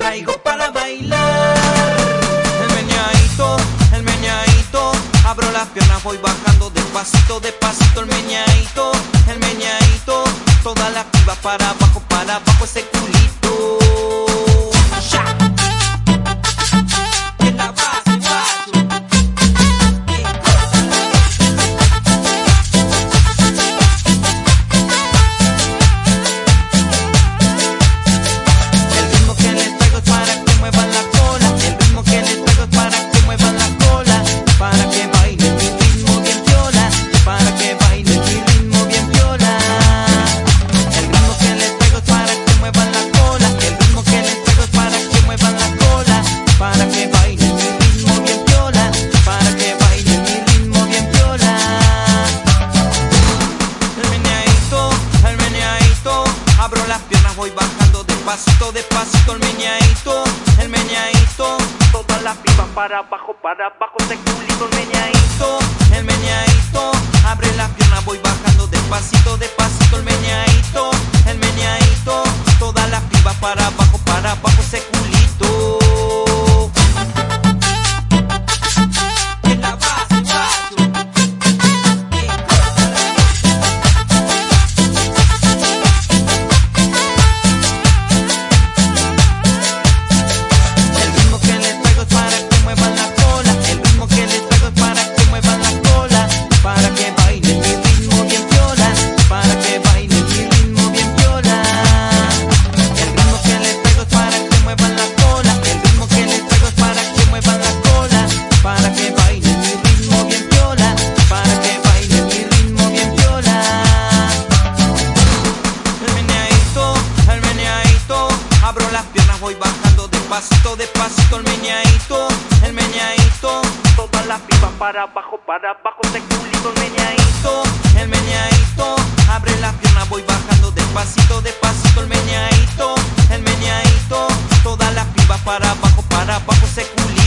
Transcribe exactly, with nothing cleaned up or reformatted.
traigo para bailar. El meneadito, el meneadito, abro las piernas, voy bajando despacito, despacito. El meneadito, el meneadito, todas las pibas para abajo, para abajo ese culito. ¡Ya! En la base, base. El ritmo que les traigo es para que muevan la cola. El ritmo que les traigo es para que muevan la cola. Para que bailen mi ritmo bien viola. Para que bailen mi ritmo bien viola. El ritmo que les traigo es para que muevan la cola. El ritmo que les traigo es para que muevan la cola. Para que bailen mi ritmo bien viola. Para que bailen mi ritmo bien viola. El meneadito, el meneadito, abro las piernas, voy bajando despacito, despacito. El meneadito, el meneadito, todas las pibas para abajo, para abajo ese culito. El meneadito, el meneadito, abre las piernas, voy bajando despacito, despacito. El meneadito, el meneadito, todas las pibas para abajo, para abajo ese culito. En la base, base. El ritmo que les traigo es para que muevan la cola. El ritmo que les traigo es para que muevan la cola. Para que bailen mi ritmo bien viola. Para que bailen mi ritmo bien viola. El ritmo que les traigo es para que muevan la cola. El ritmo que les traigo es para que muevan la cola. Para que bailen mi ritmo bien viola. Para que bailen mi ritmo bien viola. El meneadito, el meneadito, abro las piernas, voy bajando despacito, despacito. El meneadito, el meneadito, todas las pibas para abajo, para abajo ese culito. El meneadito, el meneadito, abre las piernas, voy bajando despacito, despacito. El meneadito, el meneadito, todas las pibas para abajo, para abajo ese culito.